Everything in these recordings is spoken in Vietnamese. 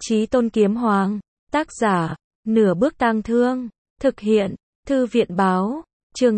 Chí Tôn Kiếm Hoàng, tác giả, Nửa Bước Tang Thương, thực hiện, Thư viện Báo, chương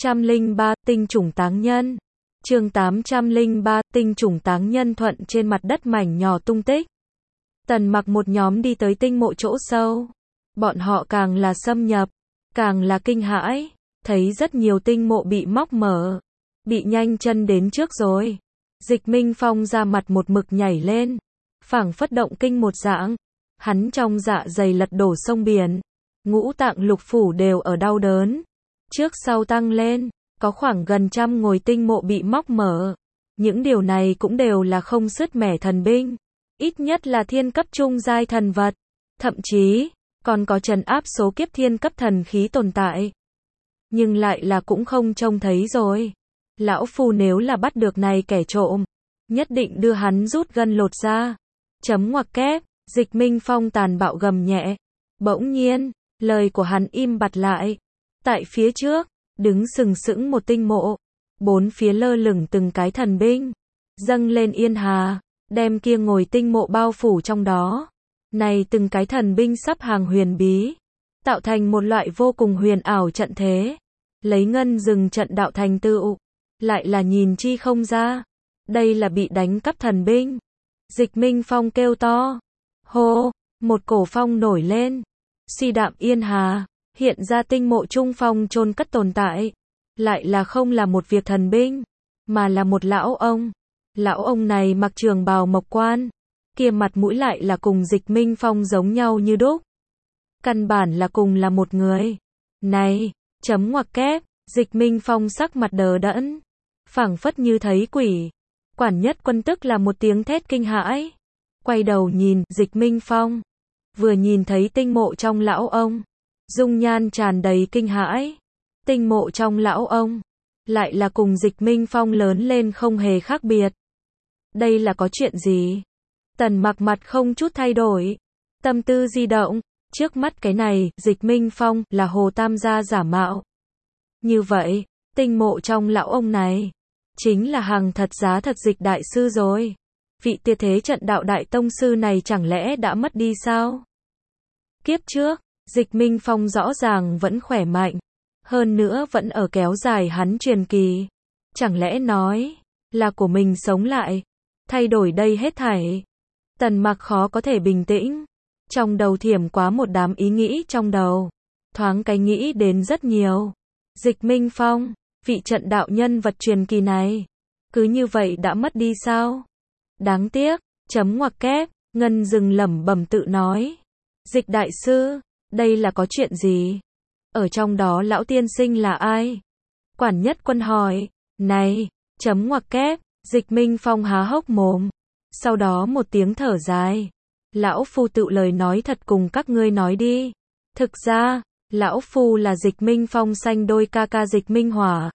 803, tinh chủng táng nhân. Chương 803, tinh chủng táng nhân. Thuận trên mặt đất mảnh nhỏ tung tích. Tần Mặc một nhóm đi tới tinh mộ chỗ sâu. Bọn họ càng là xâm nhập, càng là kinh hãi, thấy rất nhiều tinh mộ bị móc mở, bị nhanh chân đến trước rồi. Dịch Minh Phong ra mặt một mực nhảy lên, phảng phất động kinh một dạng. Hắn trong dạ dày lật đổ sông biển, ngũ tạng lục phủ đều ở đau đớn. Trước sau tăng lên, có khoảng gần 100 ngôi tinh mộ bị móc mở. Những điều này cũng đều là không sứt mẻ thần binh, ít nhất là thiên cấp trung giai thần vật, thậm chí còn có trấn áp số kiếp thiên cấp thần khí tồn tại. Nhưng lại là cũng không trông thấy rồi. Lão Phu nếu là bắt được này kẻ trộm, nhất định đưa hắn rút gân lột da. Chấm ngoặc kép, Dịch Minh Phong tàn bạo gầm nhẹ. Bỗng nhiên, lời của hắn im bặt lại. Tại phía trước, đứng sừng sững một tinh mộ. Bốn phía lơ lửng từng cái thần binh. Dâng lên yên hà, đem kia ngồi tinh mộ bao phủ trong đó. Này từng cái thần binh sắp hàng huyền bí, tạo thành một loại vô cùng huyền ảo trận thế. Lấy ngân rừng trận đạo thành tựu, lại là nhìn chi không ra. Đây là bị đánh cắp thần binh. Dịch Minh Phong kêu to. Hô, một cổ phong nổi lên. Suy đạm yên hà, hiện ra tinh mộ trung phong chôn cất tồn tại. Lại là không là một việc thần binh, mà là một lão ông. Lão ông này mặc trường bào mộc quan, kia mặt mũi lại là cùng Dịch Minh Phong giống nhau như đúc. Căn bản là cùng là một người. Này, chấm ngoặc kép, Dịch Minh Phong sắc mặt đờ đẫn, phảng phất như thấy quỷ. Quản nhất quân tức là một tiếng thét kinh hãi. Quay đầu nhìn, Dịch Minh Phong. Vừa nhìn thấy tinh mộ trong lão ông, dung nhan tràn đầy kinh hãi. Tinh mộ trong lão ông, lại là cùng Dịch Minh Phong lớn lên không hề khác biệt. Đây là có chuyện gì? Tần Mặc mặt không chút thay đổi. Tâm tư di động, trước mắt cái này, Dịch Minh Phong, là Hồ Tam gia giả mạo. Như vậy, tinh mộ trong lão ông này, chính là hàng thật giá thật Dịch đại sư rồi. Vị tuyệt thế trận đạo đại tông sư này chẳng lẽ đã mất đi sao? Kiếp trước, Dịch Minh Phong rõ ràng vẫn khỏe mạnh, hơn nữa vẫn ở kéo dài hắn truyền kỳ. Chẳng lẽ nói, là của mình sống lại, thay đổi đây hết thảy? Tần Mặc khó có thể bình tĩnh. Trong đầu thiểm quá một đám ý nghĩ trong đầu. Thoáng cái nghĩ đến rất nhiều. Dịch Minh Phong, vị trận đạo nhân vật truyền kỳ này, cứ như vậy đã mất đi sao? Đáng tiếc, chấm ngoặc kép, ngân dừng lẩm bẩm tự nói. Dịch đại sư, đây là có chuyện gì? Ở trong đó lão tiên sinh là ai? Quản nhất quân hỏi. Này, chấm ngoặc kép, Dịch Minh Phong há hốc mồm. Sau đó một tiếng thở dài. Lão Phu tự lời nói thật cùng các ngươi nói đi. Thực ra, Lão Phu là Dịch Minh Phong sanh đôi ca ca Dịch Minh Hỏa.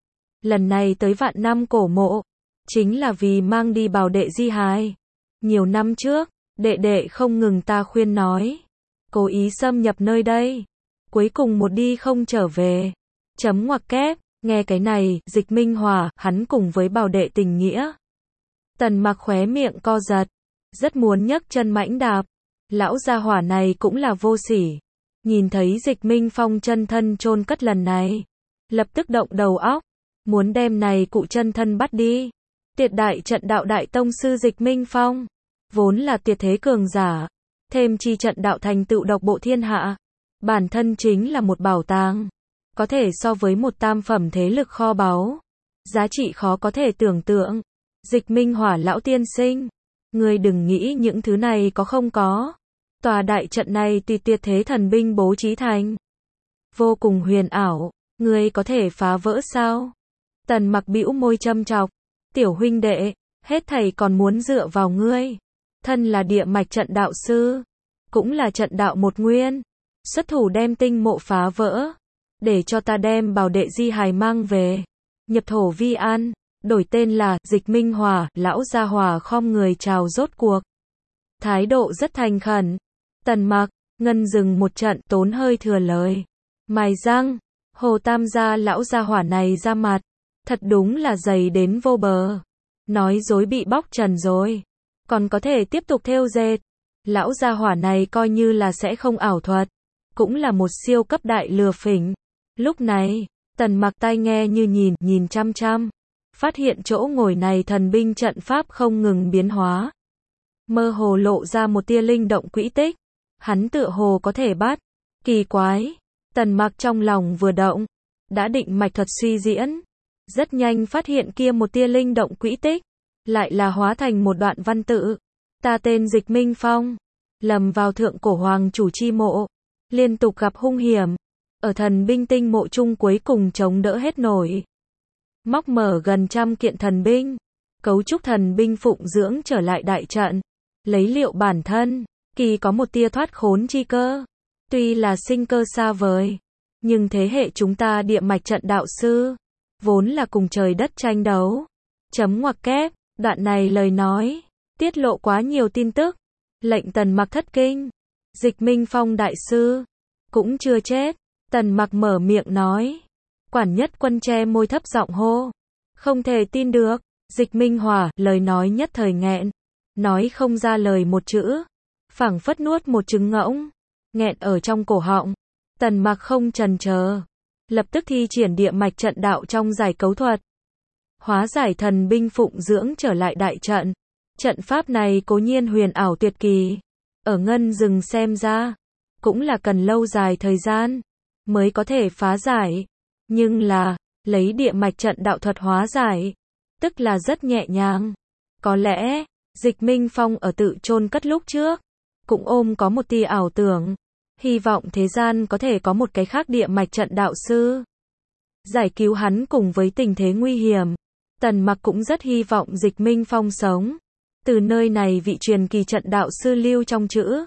Lần này tới Vạn Năm cổ mộ, chính là vì mang đi bảo đệ di hài. Nhiều năm trước, đệ đệ không ngừng ta khuyên nói, cố ý xâm nhập nơi đây. Cuối cùng một đi không trở về. Chấm ngoặc kép, nghe cái này, Dịch Minh Hỏa, hắn cùng với bảo đệ tình nghĩa. Tần Mặc khóe miệng co giật, rất muốn nhấc chân mãnh đạp. Lão gia hỏa này cũng là vô sỉ. Nhìn thấy Dịch Minh Phong chân thân chôn cất lần này, lập tức động đầu óc, muốn đem này cụ chân thân bắt đi. Tuyệt đại trận đạo đại tông sư Dịch Minh Phong, vốn là tuyệt thế cường giả, thêm chi trận đạo thành tựu độc bộ thiên hạ, bản thân chính là một bảo tàng, có thể so với một tam phẩm thế lực kho báu, giá trị khó có thể tưởng tượng. Dịch Minh Hỏa lão tiên sinh, ngươi đừng nghĩ những thứ này có không có. Tòa đại trận này tùy tuyệt thế thần binh bố trí thành, vô cùng huyền ảo, ngươi có thể phá vỡ sao? Tần Mặc bĩu môi châm chọc. Tiểu huynh đệ, hết thảy còn muốn dựa vào ngươi. Thân là địa mạch trận đạo sư, cũng là trận đạo một nguyên, xuất thủ đem tinh mộ phá vỡ, để cho ta đem bảo đệ di hài mang về, nhập thổ vi an. Đổi tên là Dịch Minh Hỏa. Lão gia hỏa khom người chào rốt cuộc, thái độ rất thành khẩn. Tần Mặc, ngân dừng một trận, tốn hơi thừa lời. Mài răng, Hồ Tam gia lão gia hỏa này ra mặt, thật đúng là dày đến vô bờ. Nói dối bị bóc trần rồi, còn có thể tiếp tục thêu dệt. Lão gia hỏa này coi như là sẽ không ảo thuật, cũng là một siêu cấp đại lừa phỉnh. Lúc này, Tần Mặc tai nghe như nhìn chăm chăm, phát hiện chỗ ngồi này thần binh trận pháp không ngừng biến hóa. Mơ hồ lộ ra một tia linh động quỹ tích, hắn tựa hồ có thể bắt. Kỳ quái, Tần Mặc trong lòng vừa động, đã định mạch thuật suy diễn, rất nhanh phát hiện kia một tia linh động quỹ tích, lại là hóa thành một đoạn văn tự. Ta tên Dịch Minh Phong, lầm vào thượng cổ hoàng chủ chi mộ, liên tục gặp hung hiểm, ở thần binh tinh mộ chung cuối cùng chống đỡ hết nổi. Móc mở gần 100 kiện thần binh, cấu trúc thần binh phụng dưỡng trở lại đại trận, lấy liệu bản thân, kỳ có một tia thoát khốn chi cơ. Tuy là sinh cơ xa vời, nhưng thế hệ chúng ta địa mạch trận đạo sư, vốn là cùng trời đất tranh đấu. Chấm ngoặc kép, đoạn này lời nói, tiết lộ quá nhiều tin tức, lệnh Tần Mặc thất kinh. Dịch Minh Phong đại sư, cũng chưa chết. Tần Mặc mở miệng nói. Quản nhất quân che môi thấp giọng hô. Không thể tin được. Dịch Minh Hỏa, lời nói nhất thời nghẹn, nói không ra lời một chữ, phảng phất nuốt một trứng ngỗng, nghẹn ở trong cổ họng. Tần Mặc không chần chờ, lập tức thi triển địa mạch trận đạo trong giải cấu thuật, hóa giải thần binh phụng dưỡng trở lại đại trận. Trận pháp này cố nhiên huyền ảo tuyệt kỳ, ở ngân rừng xem ra, cũng là cần lâu dài thời gian mới có thể phá giải, nhưng là lấy địa mạch trận đạo thuật hóa giải, tức là rất nhẹ nhàng. Có lẽ Dịch Minh Phong ở tự chôn cất lúc trước, cũng ôm có một tia ảo tưởng, hy vọng thế gian có thể có một cái khác địa mạch trận đạo sư giải cứu hắn cùng với tình thế nguy hiểm. Tần Mặc cũng rất hy vọng Dịch Minh Phong sống. Từ nơi này vị truyền kỳ trận đạo sư lưu trong chữ,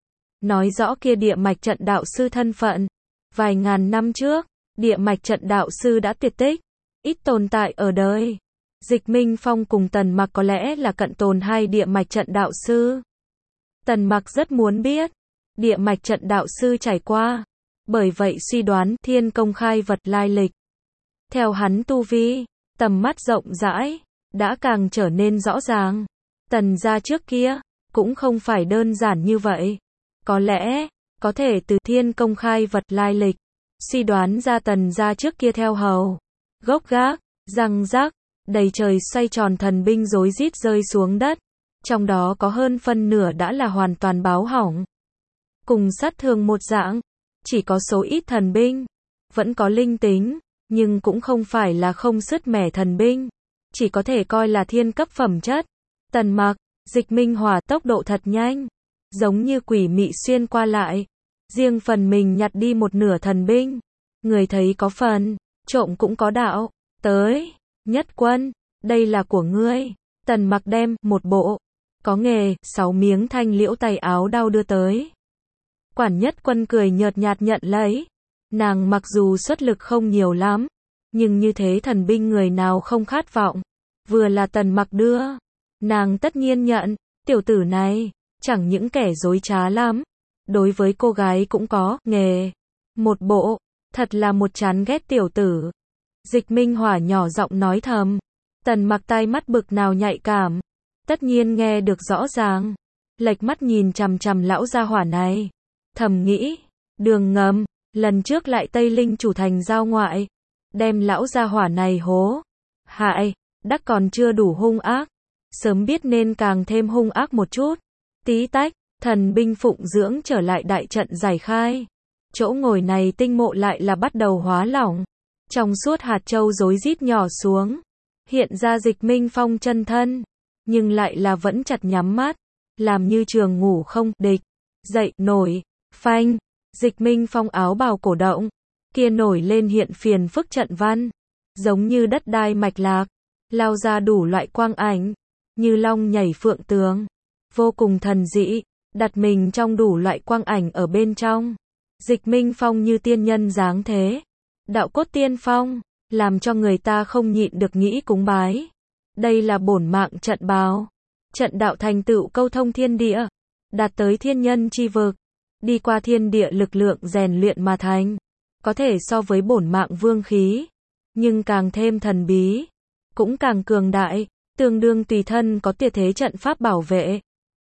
nói rõ kia địa mạch trận đạo sư thân phận. Vài ngàn năm trước, địa mạch trận đạo sư đã tuyệt tích, ít tồn tại ở đời. Dịch Minh Phong cùng Tần Mặc có lẽ là cận tồn hai địa mạch trận đạo sư. Tần Mặc rất muốn biết địa mạch trận đạo sư trải qua, bởi vậy suy đoán Thiên Công khai vật lai lịch. Theo hắn tu vi, tầm mắt rộng rãi, đã càng trở nên rõ ràng. Tần gia trước kia, cũng không phải đơn giản như vậy. Có lẽ, có thể từ Thiên Công khai vật lai lịch, suy đoán ra Tần gia trước kia theo hầu, gốc gác, răng rác, đầy trời xoay tròn thần binh rối rít rơi xuống đất. Trong đó có hơn phân nửa đã là hoàn toàn báo hỏng. Cùng sát thương một dạng, chỉ có số ít thần binh, vẫn có linh tính, nhưng cũng không phải là không sứt mẻ thần binh, chỉ có thể coi là thiên cấp phẩm chất. Tần Mặc, Dịch Minh Hỏa tốc độ thật nhanh, giống như quỷ mị xuyên qua lại, riêng phần mình nhặt đi một nửa thần binh. Người thấy có phần, trộm cũng có đạo. Tới, Nhất Quân, đây là của ngươi. Tần Mặc đem một bộ có nghề 6 miếng thanh liễu tay áo đao đưa tới. Quản Nhất Quân cười nhợt nhạt nhận lấy. Nàng mặc dù xuất lực không nhiều lắm, nhưng như thế thần binh người nào không khát vọng. Vừa là Tần Mặc đưa, nàng tất nhiên nhận. Tiểu tử này, chẳng những kẻ dối trá lắm, đối với cô gái cũng có nghề. Một bộ, thật là một chán ghét tiểu tử. Dịch Minh Hỏa nhỏ giọng nói thầm. Tần Mặc tai mắt bực nào nhạy cảm, tất nhiên nghe được rõ ràng. Lệch mắt nhìn chằm chằm lão gia hỏa này, thầm nghĩ, đường ngầm, lần trước lại Tây Linh chủ thành giao ngoại, đem lão gia hỏa này hố hại, đắc còn chưa đủ hung ác, sớm biết nên càng thêm hung ác một chút. Tí tách, thần binh phụng dưỡng trở lại đại trận giải khai. Chỗ ngồi này tinh mộ lại là bắt đầu hóa lỏng, trong suốt hạt châu rối rít nhỏ xuống, hiện ra Dịch Minh Phong chân thân, nhưng lại là vẫn chặt nhắm mắt, làm như trường ngủ không địch. Dậy nổi, phanh, Dịch Minh Phong áo bào cổ động, kia nổi lên hiện phiền phức trận văn, giống như đất đai mạch lạc, lao ra đủ loại quang ảnh, như long nhảy phượng tường, vô cùng thần dị, đặt mình trong đủ loại quang ảnh ở bên trong. Dịch Minh Phong như tiên nhân dáng thế, đạo cốt tiên phong, làm cho người ta không nhịn được nghĩ cúng bái. Đây là bổn mạng trận bào, trận đạo thành tựu câu thông thiên địa, đạt tới thiên nhân chi vực, đi qua thiên địa lực lượng rèn luyện mà thành, có thể so với bổn mạng vương khí, nhưng càng thêm thần bí, cũng càng cường đại, tương đương tùy thân có tuyệt thế trận pháp bảo vệ.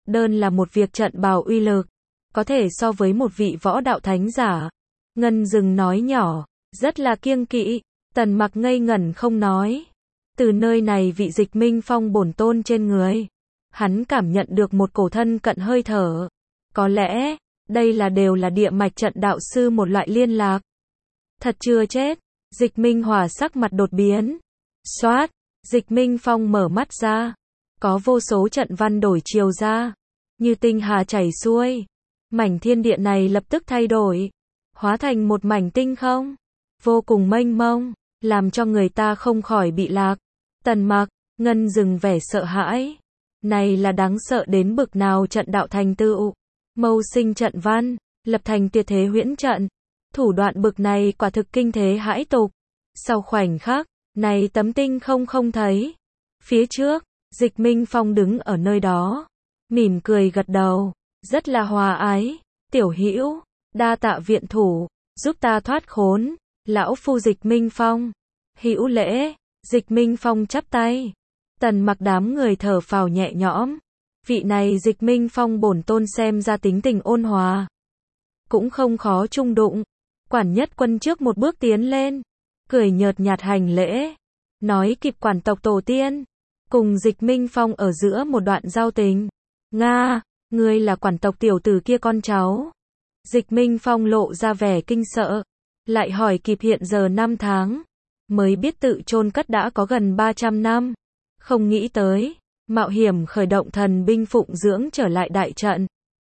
đơn là một việc trận bào uy lực, có thể so với một vị võ đạo thánh giả. Ngân dừng nói nhỏ, rất là kiêng kỵ. Tần Mặc ngây ngẩn không nói. Từ nơi này vị Dịch Minh Phong bổn tôn trên người, hắn cảm nhận được một cổ thân cận hơi thở. Có lẽ, đây đều là địa mạch trận đạo sư một loại liên lạc. Thật chưa chết. Dịch Minh Hòa sắc mặt đột biến. Xoát, Dịch Minh Phong mở mắt ra. Có vô số trận văn đổi chiều ra, như tinh hà chảy xuôi. Mảnh thiên địa này lập tức thay đổi, hóa thành một mảnh tinh không, vô cùng mênh mông, làm cho người ta không khỏi bị lạc. Tần Mặc, Ngân dừng vẻ sợ hãi. Này là đáng sợ đến bực nào trận đạo thành tựu. Mâu sinh trận văn, lập thành tuyệt thế huyễn trận. Thủ đoạn bực này quả thực kinh thế hãi tục. Sau khoảnh khắc, này tấm tinh không thấy. Phía trước, Dịch Minh Phong đứng ở nơi đó, mỉm cười gật đầu, rất là hòa ái. Tiểu hữu, đa tạ viện thủ, giúp ta thoát khốn. Lão phu Dịch Minh Phong. Hữu lễ. Dịch Minh Phong chắp tay. Tần Mặc đám người thở phào nhẹ nhõm. Vị này Dịch Minh Phong bổn tôn xem ra tính tình ôn hòa, cũng không khó chung đụng. Quản nhất quân trước một bước tiến lên, cười nhợt nhạt hành lễ, nói kịp quản tộc tổ tiên, cùng Dịch Minh Phong ở giữa một đoạn giao tình. Nga, ngươi là quản tộc tiểu tử kia con cháu. Dịch Minh Phong lộ ra vẻ kinh sợ, lại hỏi kịp hiện giờ năm tháng, mới biết tự chôn cất đã có gần 300 năm. Không nghĩ tới, mạo hiểm khởi động thần binh phụng dưỡng trở lại đại trận.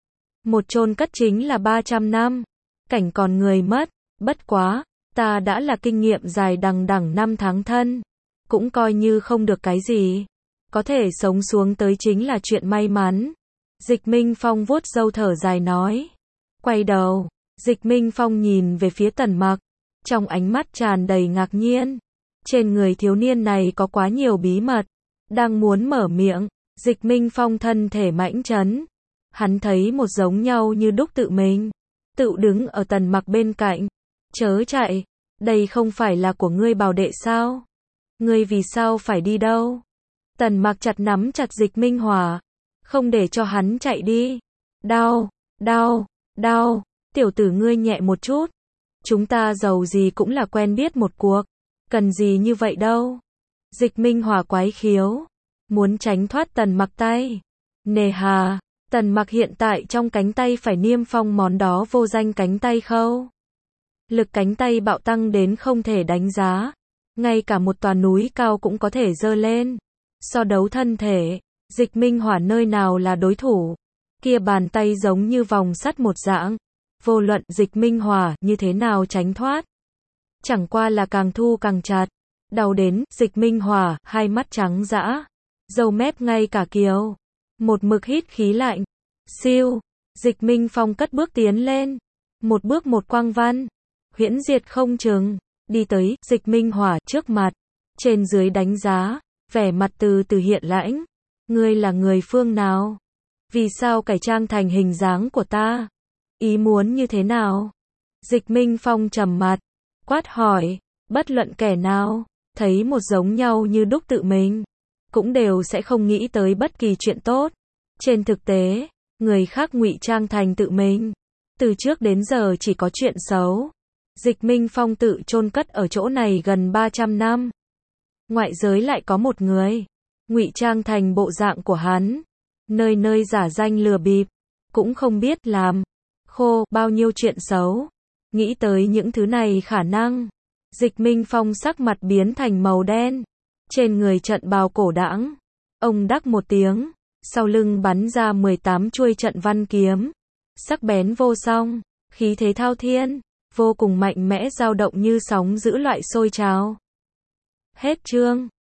Một chôn cất chính là 300 năm, cảnh còn người mất. Bất quá, ta đã là kinh nghiệm dài đằng đẵng năm tháng thân, cũng coi như không được cái gì. Có thể sống xuống tới chính là chuyện may mắn. Dịch Minh Phong vuốt râu thở dài nói. Quay đầu, Dịch Minh Phong nhìn về phía Tần Mặc, trong ánh mắt tràn đầy ngạc nhiên. Trên người thiếu niên này có quá nhiều bí mật. Đang muốn mở miệng, Dịch Minh Phong thân thể mãnh chấn. Hắn thấy một giống nhau như đúc tự mình, tự đứng ở Tần Mặc bên cạnh. Chớ chạy, đây không phải là của ngươi bảo đệ sao? Ngươi vì sao phải đi đâu? Tần Mặc chặt nắm chặt Dịch Minh Hòa, không để cho hắn chạy đi. Đau, đau, đau, tiểu tử ngươi nhẹ một chút. Chúng ta giàu gì cũng là quen biết một cuộc, cần gì như vậy đâu. Dịch Minh Hòa quái khiếu, muốn tránh thoát Tần Mặc tay. Nề hà, Tần Mặc hiện tại trong cánh tay phải niêm phong món đó vô danh cánh tay khâu. Lực cánh tay bạo tăng đến không thể đánh giá, ngay cả một tòa núi cao cũng có thể giơ lên. So đấu thân thể, Dịch Minh Hòa nơi nào là đối thủ. Kia bàn tay giống như vòng sắt một dạng, vô luận Dịch Minh Hòa như thế nào tránh thoát, chẳng qua là càng thu càng chặt. Đau đến, Dịch Minh Hòa, hai mắt trắng dã, râu mép ngay cả kiều, một mực hít khí lạnh. Siêu, Dịch Minh Phong cất bước tiến lên, một bước một quang văn, huyễn diệt không chừng, đi tới Dịch Minh Hòa trước mặt, trên dưới đánh giá, vẻ mặt từ từ hiện lãnh. Ngươi là người phương nào? Vì sao cải trang thành hình dáng của ta? Ý muốn như thế nào? Dịch Minh Phong trầm mặt, quát hỏi. Bất luận kẻ nào thấy một giống nhau như đúc tự mình, cũng đều sẽ không nghĩ tới bất kỳ chuyện tốt. Trên thực tế, người khác ngụy trang thành tự mình, từ trước đến giờ chỉ có chuyện xấu. Dịch Minh Phong tự chôn cất ở chỗ này gần 300 năm. Ngoại giới lại có một người ngụy trang thành bộ dạng của hắn, nơi nơi giả danh lừa bịp, cũng không biết làm khô bao nhiêu chuyện xấu. Nghĩ tới những thứ này khả năng, Dịch Minh Phong sắc mặt biến thành màu đen, trên người trận bào cổ đãng. Ông đắc một tiếng, sau lưng bắn ra 18 chuôi trận văn kiếm, sắc bén vô song, khí thế thao thiên, vô cùng mạnh mẽ dao động như sóng dữ loại sôi trào. Hết chương.